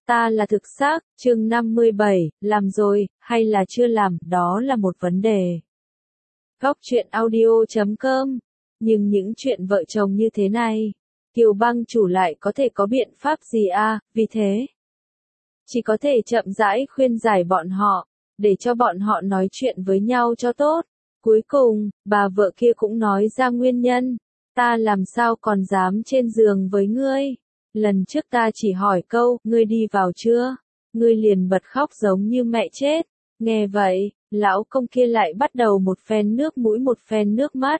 Ta là thực xác, chương 57, làm rồi, hay là chưa làm, đó là một vấn đề. Góc truyện audio.com. Nhưng những chuyện vợ chồng như thế này, Kiều Băng chủ lại có thể có biện pháp gì à, vì thế chỉ có thể chậm rãi khuyên giải bọn họ, để cho bọn họ nói chuyện với nhau cho tốt. Cuối cùng, bà vợ kia cũng nói ra nguyên nhân, ta làm sao còn dám trên giường với ngươi. Lần trước ta chỉ hỏi câu, ngươi đi vào chưa? Ngươi liền bật khóc giống như mẹ chết. Nghe vậy, lão công kia lại bắt đầu một phen nước mũi một phen nước mắt.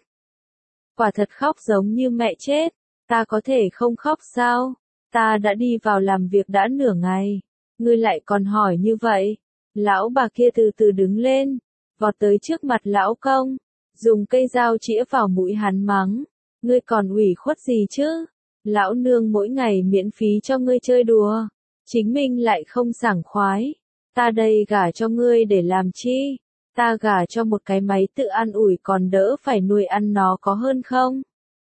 Quả thật khóc giống như mẹ chết. Ta có thể không khóc sao? Ta đã đi vào làm việc đã nửa ngày. Ngươi lại còn hỏi như vậy. Lão bà kia từ từ đứng lên, vọt tới trước mặt lão công, dùng cây dao chĩa vào mũi hắn mắng. Ngươi còn ủy khuất gì chứ? Lão nương mỗi ngày miễn phí cho ngươi chơi đùa, chính mình lại không sảng khoái. Ta đây gả cho ngươi để làm chi? Ta gả cho một cái máy tự ăn ủi còn đỡ phải nuôi ăn nó có hơn không?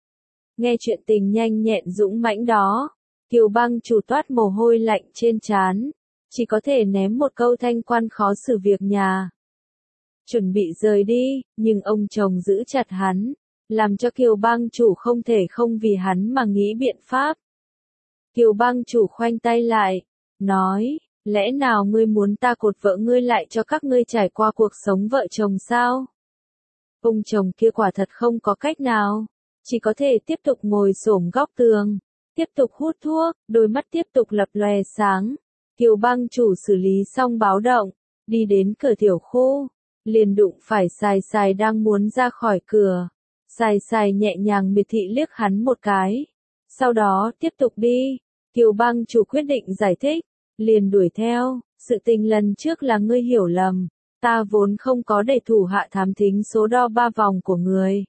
Nghe chuyện tình nhanh nhẹn dũng mãnh đó, Kiều Băng chủ toát mồ hôi lạnh trên trán, chỉ có thể ném một câu thanh quan khó xử việc nhà. Chuẩn bị rời đi, nhưng ông chồng giữ chặt hắn, làm cho Kiều Băng chủ không thể không vì hắn mà nghĩ biện pháp. Kiều Băng chủ khoanh tay lại, nói, lẽ nào ngươi muốn ta cột vợ ngươi lại cho các ngươi trải qua cuộc sống vợ chồng sao? Ông chồng kia quả thật không có cách nào, chỉ có thể tiếp tục ngồi xổm góc tường, tiếp tục hút thuốc, đôi mắt tiếp tục lập lòe sáng. Kiều Băng chủ xử lý xong báo động, đi đến cửa tiểu khu, liền đụng phải Sài Sài đang muốn ra khỏi cửa. Sài Sài nhẹ nhàng miệt thị liếc hắn một cái, sau đó tiếp tục đi. Kiều Băng chủ quyết định giải thích, liền đuổi theo, sự tình lần trước là ngươi hiểu lầm, ta vốn không có để thủ hạ thám thính số đo 3 vòng của người.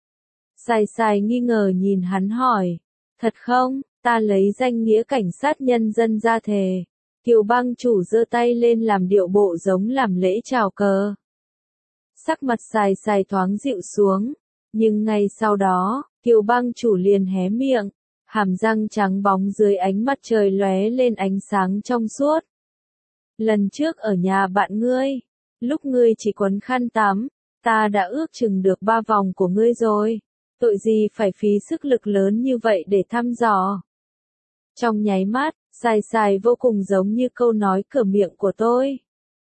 Sài Sài nghi ngờ nhìn hắn hỏi, thật không? Ta lấy danh nghĩa cảnh sát nhân dân ra thề. Kiều Băng chủ giơ tay lên làm điệu bộ giống làm lễ chào cờ. Sắc mặt Sài Sài thoáng dịu xuống, nhưng ngay sau đó, Kiều Băng chủ liền hé miệng, hàm răng trắng bóng dưới ánh mặt trời lóe lên ánh sáng trong suốt. Lần trước ở nhà bạn ngươi, lúc ngươi chỉ quấn khăn tắm, ta đã ước chừng được 3 vòng của ngươi rồi. Tội gì phải phí sức lực lớn như vậy để thăm dò. Trong nháy mắt, Sài Sài vô cùng giống như câu nói cửa miệng của tôi.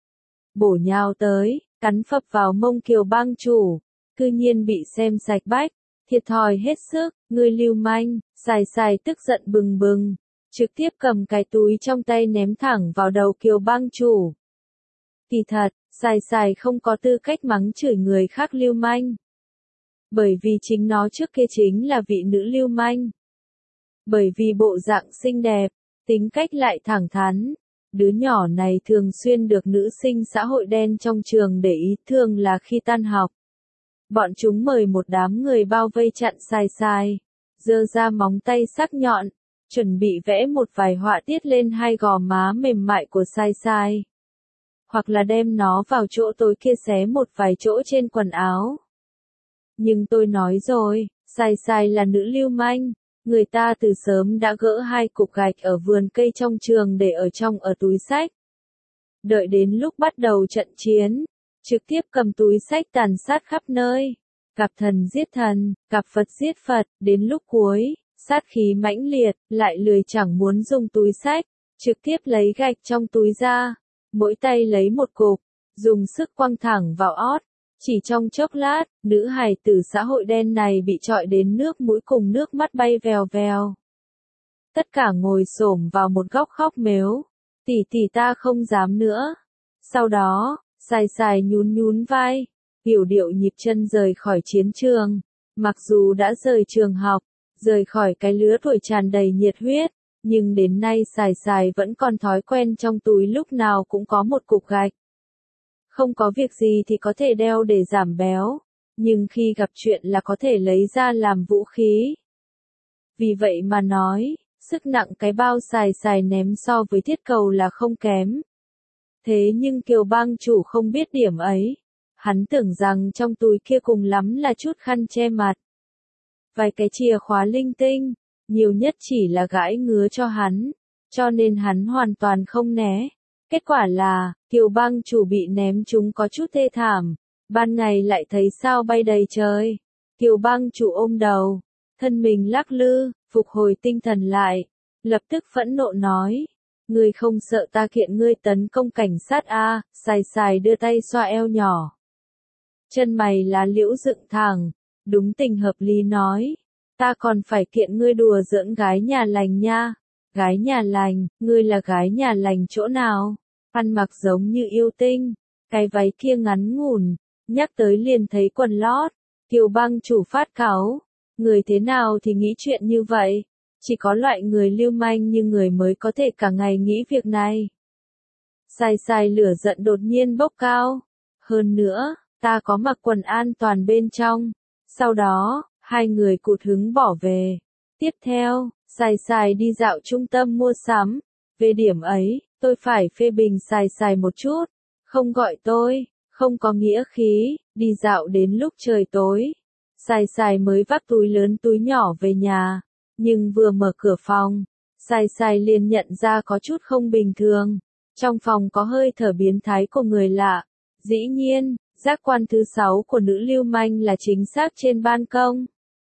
Bổ nhào tới, cắn phập vào mông Kiều Băng chủ, cư nhiên bị xem sạch bách, thiệt thòi hết sức, ngươi lưu manh. Sài Sài tức giận bừng bừng, trực tiếp cầm cái túi trong tay ném thẳng vào đầu Kiều Băng chủ. Kỳ thật, Sài Sài không có tư cách mắng chửi người khác lưu manh. Bởi vì chính nó trước kia chính là vị nữ lưu manh. Bởi vì bộ dạng xinh đẹp, tính cách lại thẳng thắn, đứa nhỏ này thường xuyên được nữ sinh xã hội đen trong trường để ý, thường là khi tan học. Bọn chúng mời một đám người bao vây chặn Sài Sài, giơ ra móng tay sắc nhọn, chuẩn bị vẽ một vài họa tiết lên hai gò má mềm mại của Sài Sài. Hoặc là đem nó vào chỗ tối kia xé một vài chỗ trên quần áo. Nhưng tôi nói rồi, Sài Sài là nữ lưu manh, người ta từ sớm đã gỡ 2 cục gạch ở vườn cây trong trường để ở túi xách. Đợi đến lúc bắt đầu trận chiến, trực tiếp cầm túi xách tàn sát khắp nơi. Cặp thần giết thần, cặp Phật giết Phật, đến lúc cuối, sát khí mãnh liệt, lại lười chẳng muốn dùng túi xách, trực tiếp lấy gạch trong túi ra, mỗi tay lấy một cục, dùng sức quăng thẳng vào ót. Chỉ trong chốc lát, nữ hài tử xã hội đen này bị trọi đến nước mũi cùng nước mắt bay vèo vèo. Tất cả ngồi xổm vào một góc khóc mếu. Tỷ tỷ ta không dám nữa. Sau đó, Sài Sài nhún nhún vai, hiểu điệu nhịp chân rời khỏi chiến trường. Mặc dù đã rời trường học, rời khỏi cái lứa tuổi tràn đầy nhiệt huyết, nhưng đến nay Sài Sài vẫn còn thói quen trong túi lúc nào cũng có một cục gạch. Không có việc gì thì có thể đeo để giảm béo, nhưng khi gặp chuyện là có thể lấy ra làm vũ khí. Vì vậy mà nói, sức nặng cái bao Sài Sài ném so với thiết cầu là không kém. Thế nhưng Kiều Băng chủ không biết điểm ấy. Hắn tưởng rằng trong túi kia cùng lắm là chút khăn che mặt, vài cái chìa khóa linh tinh, nhiều nhất chỉ là gãi ngứa cho hắn. cho nên hắn hoàn toàn không né. Kết quả là, Kiều Bang chủ bị ném chúng có chút thê thảm, ban ngày lại thấy sao bay đầy trời. Kiều Bang chủ ôm đầu, thân mình lắc lư, phục hồi tinh thần lại, lập tức phẫn nộ nói, ngươi không sợ ta kiện ngươi tấn công cảnh sát à? Sài sài đưa tay xoa eo nhỏ. Chân mày lá liễu dựng thẳng, đúng tình hợp lý nói, ta còn phải kiện ngươi đùa giỡn gái nhà lành nha. Gái nhà lành, ngươi là gái nhà lành chỗ nào? Ăn mặc giống như yêu tinh, cái váy kia ngắn ngủn, nhắc tới liền thấy quần lót. Kiều Bang chủ phát cáu, người thế nào thì nghĩ chuyện như vậy? Chỉ có loại người lưu manh như người mới có thể cả ngày nghĩ việc này. Sài sài lửa giận đột nhiên bốc cao. Hơn nữa, ta có mặc quần an toàn bên trong. Sau đó, hai người cụt hứng bỏ về. Tiếp theo, sài sài đi dạo trung tâm mua sắm. Về điểm ấy, tôi phải phê bình sài sài một chút. Không gọi tôi, không có nghĩa khí, đi dạo đến lúc trời tối. Sài sài mới vác túi lớn túi nhỏ về nhà. Nhưng vừa mở cửa phòng, sài sài liền nhận ra có chút không bình thường. Trong phòng có hơi thở biến thái của người lạ. Dĩ nhiên, giác quan thứ 6 của nữ lưu manh là chính xác trên ban công.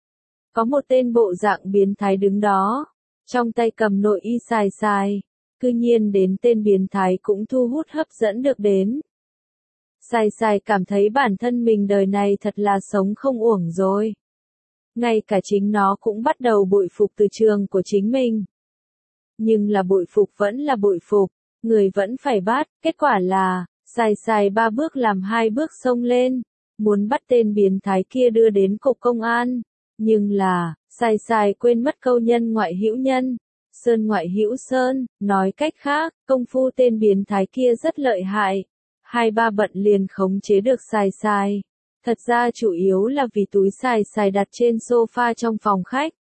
Có một tên bộ dạng biến thái đứng đó, trong tay cầm nội y sài sài. Cư nhiên đến tên biến thái cũng thu hút hấp dẫn được đến. Sài sài cảm thấy bản thân mình đời này thật là sống không uổng rồi. Ngay cả chính nó cũng bắt đầu bội phục từ trường của chính mình. Nhưng là bội phục vẫn là bội phục, người vẫn phải bắt, kết quả là, sài sài 3 bước làm 2 bước xông lên, muốn bắt tên biến thái kia đưa đến cục công an. Nhưng là, sài sài quên mất câu nhân ngoại hữu nhân, sơn ngoại hữu sơn, nói cách khác, công phu tên biến thái kia rất lợi hại. 2-3 bận liền khống chế được sài sài. Thật ra chủ yếu là vì túi sài sài đặt trên sofa trong phòng khách.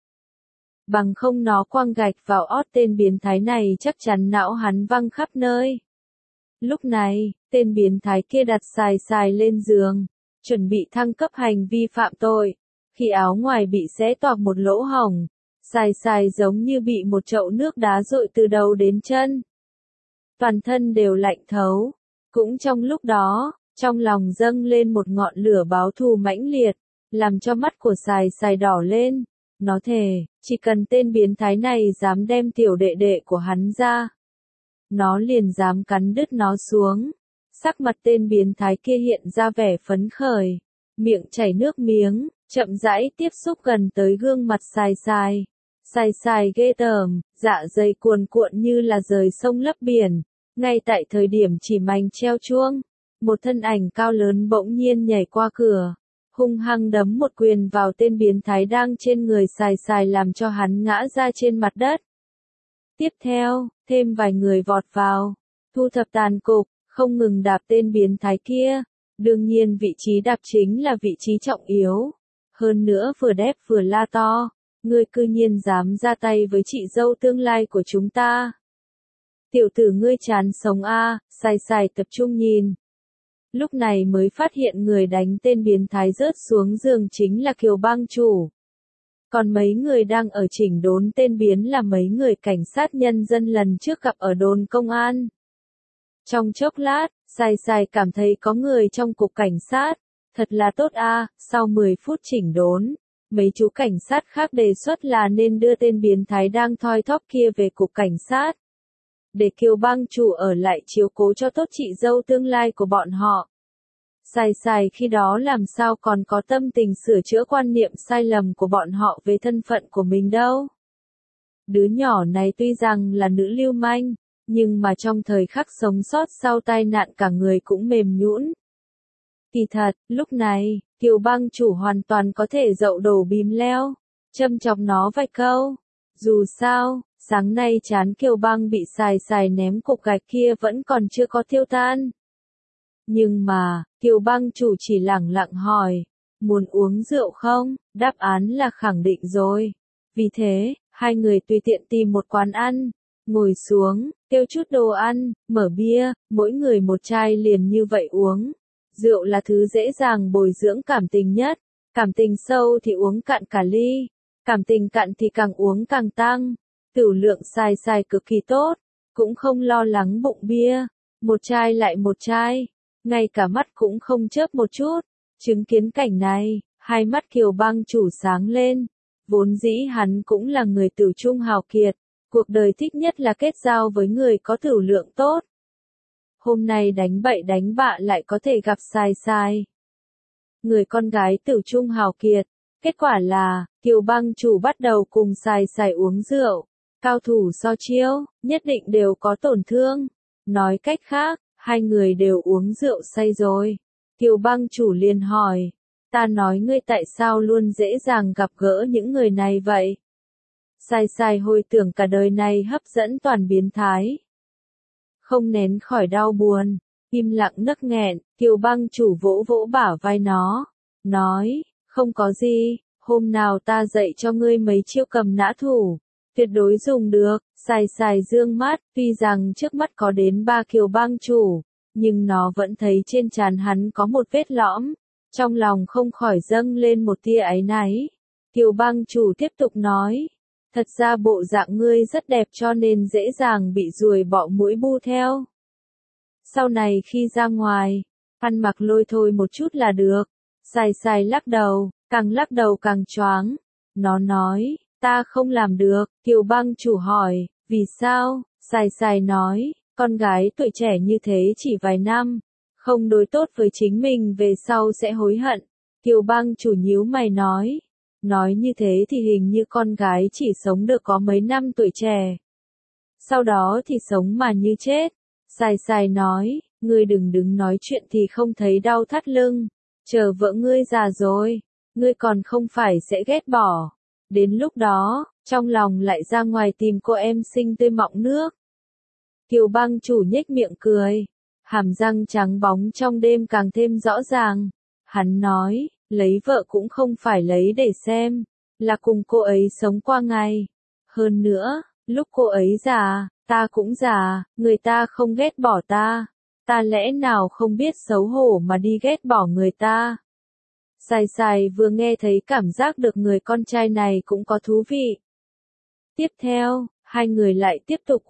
Bằng không nó quăng gạch vào ót tên biến thái này chắc chắn não hắn văng khắp nơi. Lúc này, tên biến thái kia đặt sài sài lên giường, chuẩn bị thăng cấp hành vi phạm tội. Khi áo ngoài bị xé toạc một lỗ hổng, sài sài giống như bị một chậu nước đá dội từ đầu đến chân. Toàn thân đều lạnh thấu. Cũng trong lúc đó, trong lòng dâng lên một ngọn lửa báo thù mãnh liệt, làm cho mắt của sài sài đỏ lên. Nó thề, chỉ cần tên biến thái này dám đem tiểu đệ đệ của hắn ra, nó liền dám cắn đứt nó xuống. Sắc mặt tên biến thái kia hiện ra vẻ phấn khởi, miệng chảy nước miếng, chậm rãi tiếp xúc gần tới gương mặt sài sài. Sài sài ghê tởm, dạ dày cuồn cuộn như là rời sông lấp biển. Ngay tại thời điểm chỉ mảnh treo chuông, một thân ảnh cao lớn bỗng nhiên nhảy qua cửa, hung hăng đấm một quyền vào tên biến thái đang trên người sài sài làm cho hắn ngã ra trên mặt đất. Tiếp theo, thêm vài người vọt vào, thu thập tàn cục, không ngừng đạp tên biến thái kia. Đương nhiên vị trí đạp chính là vị trí trọng yếu. Hơn nữa vừa đép vừa la to, ngươi cư nhiên dám ra tay với chị dâu tương lai của chúng ta. Tiểu tử ngươi chán sống a, sài sài tập trung nhìn. Lúc này mới phát hiện người đánh tên biến thái rớt xuống giường chính là Kiều Bang chủ. Còn mấy người đang ở chỉnh đốn tên biến là mấy người cảnh sát nhân dân lần trước gặp ở đồn công an. Trong chốc lát, sài sài cảm thấy có người trong cục cảnh sát. Thật là tốt a, sau 10 phút chỉnh đốn, mấy chú cảnh sát khác đề xuất là nên đưa tên biến thái đang thoi thóp kia về cục cảnh sát. Để Kiều Bang chủ ở lại chiếu cố cho tốt chị dâu tương lai của bọn họ. Sài sài khi đó làm sao còn có tâm tình sửa chữa quan niệm sai lầm của bọn họ về thân phận của mình đâu. Đứa nhỏ này tuy rằng là nữ lưu manh, nhưng mà trong thời khắc sống sót sau tai nạn cả người cũng mềm nhũn. Kỳ thật, lúc này, Kiều Bang chủ hoàn toàn có thể dậu đổ bìm leo, châm chọc nó vài câu. Dù sao, sáng nay chán Kiều Bang bị sài sài ném cục gạch kia vẫn còn chưa có tiêu tan. Nhưng mà, Kiều Bang chủ chỉ lẳng lặng hỏi, muốn uống rượu không? Đáp án là khẳng định rồi. Vì thế, hai người tùy tiện tìm một quán ăn, ngồi xuống, kêu chút đồ ăn, mở bia, mỗi người một chai liền như vậy uống. Rượu là thứ dễ dàng bồi dưỡng cảm tình nhất, cảm tình sâu thì uống cạn cả ly, cảm tình cạn thì càng uống càng tăng. Tửu lượng xài xài cực kỳ tốt, cũng không lo lắng bụng bia, một chai lại một chai, ngay cả mắt cũng không chớp một chút. Chứng kiến cảnh này, hai mắt Kiều Bang chủ sáng lên, vốn dĩ hắn cũng là người tửu trung hào kiệt, cuộc đời thích nhất là kết giao với người có tửu lượng tốt. Hôm nay đánh bậy đánh bạ lại có thể gặp xài xài. Người con gái tửu trung hào kiệt, kết quả là, Kiều Bang chủ bắt đầu cùng xài xài uống rượu. Cao thủ so chiêu, nhất định đều có tổn thương. Nói cách khác, hai người đều uống rượu say rồi. Kiều Bang chủ liền hỏi, ta nói ngươi tại sao luôn dễ dàng gặp gỡ những người này vậy? Xài xài hồi tưởng cả đời này hấp dẫn toàn biến thái. Không nén khỏi đau buồn, im lặng nấc nghẹn, Kiều Bang chủ vỗ vỗ bả vai nó, nói, không có gì, hôm nào ta dạy cho ngươi mấy chiêu cầm nã thủ. Tuyệt đối dùng được, xài xài dương mắt, tuy rằng trước mắt có đến 3 Kiều Bang chủ, nhưng nó vẫn thấy trên trán hắn có một vết lõm, trong lòng không khỏi dâng lên một tia áy náy. Kiều Bang chủ tiếp tục nói, thật ra bộ dạng ngươi rất đẹp cho nên dễ dàng bị ruồi bọ muỗi bu theo. Sau này khi ra ngoài, ăn mặc lôi thôi một chút là được. Xài xài lắc đầu càng choáng. Nó nói, ta không làm được. Kiều Bang chủ hỏi, vì sao? Xài xài nói, con gái tuổi trẻ như thế chỉ vài năm, không đối tốt với chính mình về sau sẽ hối hận. Kiều Bang chủ nhíu mày nói như thế thì hình như con gái chỉ sống được có mấy năm tuổi trẻ. Sau đó thì sống mà như chết. Xài xài nói, ngươi đừng đứng nói chuyện thì không thấy đau thắt lưng. Chờ vợ ngươi già rồi, ngươi còn không phải sẽ ghét bỏ. Đến lúc đó, trong lòng lại ra ngoài tìm cô em xinh tươi mọng nước. Kiều Bang chủ nhếch miệng cười, hàm răng trắng bóng trong đêm càng thêm rõ ràng. Hắn nói, lấy vợ cũng không phải lấy để xem, là cùng cô ấy sống qua ngày. Hơn nữa, lúc cô ấy già, ta cũng già, người ta không ghét bỏ ta. Ta lẽ nào không biết xấu hổ mà đi ghét bỏ người ta. Xài xài vừa nghe thấy cảm giác được người con trai này cũng có thú vị. Tiếp theo, hai người lại tiếp tục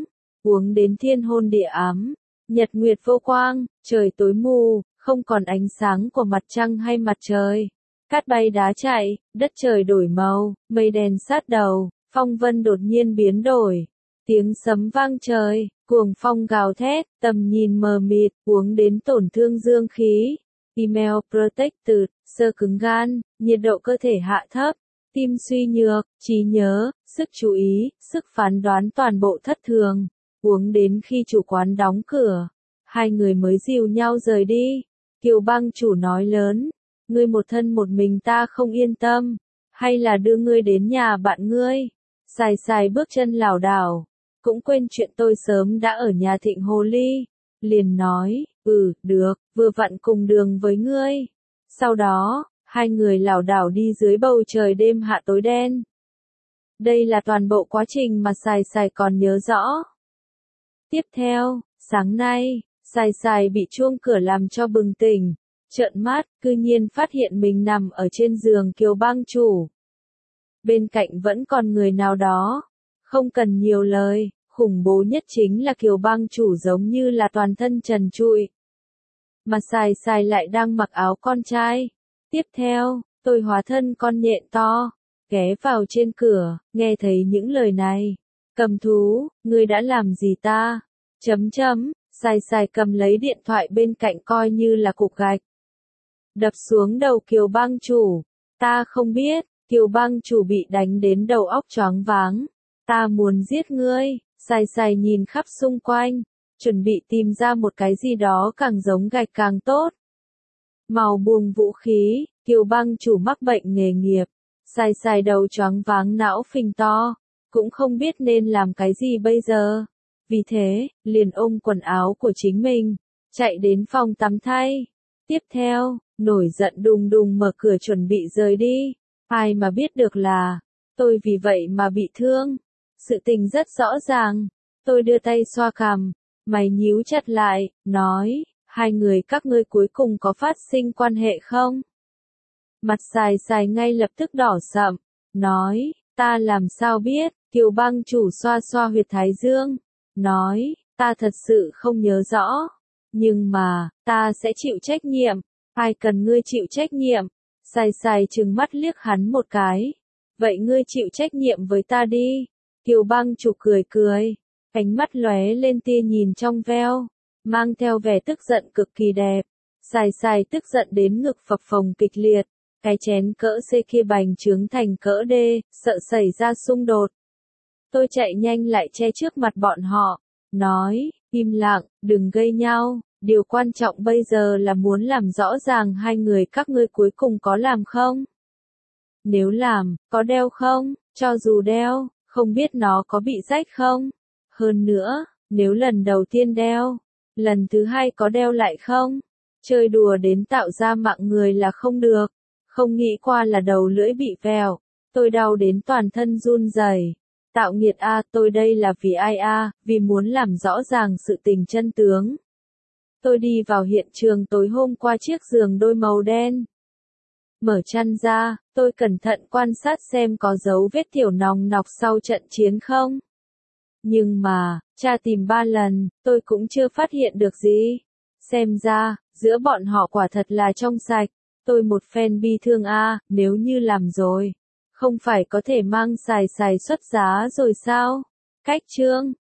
uống đến thiên hôn địa ám, nhật nguyệt vô quang, trời tối mù, không còn ánh sáng của mặt trăng hay mặt trời. Cát bay đá chạy, đất trời đổi màu, mây đen sát đầu, phong vân đột nhiên biến đổi. Tiếng sấm vang trời, cuồng phong gào thét, tầm nhìn mờ mịt, uống đến tổn thương dương khí. Email protected, xơ cứng gan, nhiệt độ cơ thể hạ thấp, tim suy nhược, trí nhớ, sức chú ý, sức phán đoán toàn bộ thất thường. Uống đến khi chủ quán đóng cửa, hai người mới dìu nhau rời đi. Kiều Bang chủ nói lớn, ngươi một thân một mình ta không yên tâm, hay là đưa ngươi đến nhà bạn ngươi. Xài xài bước chân lảo đảo, cũng quên chuyện tôi sớm đã ở nhà Thịnh Hồ Ly, liền nói, được, vừa vặn cùng đường với ngươi. Sau đó, hai người lảo đảo đi dưới bầu trời đêm hạ tối đen. Đây là toàn bộ quá trình mà xài xài còn nhớ rõ. Tiếp theo, sáng nay, xài xài bị chuông cửa làm cho bừng tỉnh, trợn mắt, cư nhiên phát hiện mình nằm ở trên giường Kiều Bang chủ. Bên cạnh vẫn còn người nào đó, không cần nhiều lời, khủng bố nhất chính là Kiều Bang chủ giống như là toàn thân trần trụi. Mà xài xài lại đang mặc áo con trai. Tiếp theo, tôi hóa thân con nhện to, ghé vào trên cửa, nghe thấy những lời này. Cầm thú, ngươi đã làm gì ta? Xài xài cầm lấy điện thoại bên cạnh coi như là cục gạch. Đập xuống đầu Kiều Bang chủ. Ta không biết, Kiều Bang chủ bị đánh đến đầu óc choáng váng. Ta muốn giết ngươi. Xài xài nhìn khắp xung quanh, chuẩn bị tìm ra một cái gì đó càng giống gạch càng tốt. Màu buông vũ khí, Kiều Bang chủ mắc bệnh nghề nghiệp. Xài xài đầu choáng váng não phình to, cũng không biết nên làm cái gì bây giờ. Vì thế, liền ôm quần áo của chính mình, chạy đến phòng tắm thay. Tiếp theo, nổi giận đùng đùng mở cửa chuẩn bị rời đi. Ai mà biết được là, tôi vì vậy mà bị thương. Sự tình rất rõ ràng. Tôi đưa tay xoa cằm, mày nhíu chặt lại, nói, hai người các ngươi cuối cùng có phát sinh quan hệ không? Mặt xài xài ngay lập tức đỏ sậm, nói, Ta làm sao biết, Kiều Bang chủ xoa xoa huyệt thái dương, nói, ta thật sự không nhớ rõ. Nhưng mà, ta sẽ chịu trách nhiệm. Ai cần ngươi chịu trách nhiệm? Sai sai trừng mắt liếc hắn một cái. Vậy ngươi chịu trách nhiệm với ta đi. Kiều Bang chủ cười cười. Ánh mắt lóe lên tia nhìn trong veo. Mang theo vẻ tức giận cực kỳ đẹp. Sai sai tức giận đến ngực phập phồng kịch liệt. Cái chén cỡ C kia bành trướng thành cỡ D, sợ xảy ra xung đột. Tôi chạy nhanh lại che trước mặt bọn họ. Nói, im lặng, đừng gây nhau. Điều quan trọng bây giờ là muốn làm rõ ràng hai người các ngươi cuối cùng có làm không? Nếu làm, có đeo không? Cho dù đeo, không biết nó có bị rách không? Hơn nữa, nếu lần đầu tiên đeo, lần thứ hai có đeo lại không? Chơi đùa đến tạo ra mạng người là không được. Không nghĩ qua là đầu lưỡi bị vèo. Tôi đau đến toàn thân run rẩy. Tạo nghiệt a, tôi đây là vì ai a, vì muốn làm rõ ràng sự tình chân tướng. Tôi đi vào hiện trường tối hôm qua chiếc giường đôi màu đen. Mở chăn ra, tôi cẩn thận quan sát xem có dấu vết tiểu nòng nọc sau trận chiến không. Nhưng mà, tra tìm 3 lần, tôi cũng chưa phát hiện được gì. Xem ra, giữa bọn họ quả thật là trong sạch. Tôi một phen bi thương a, nếu như làm rồi, không phải có thể mang xài xuất giá rồi sao? Cách chương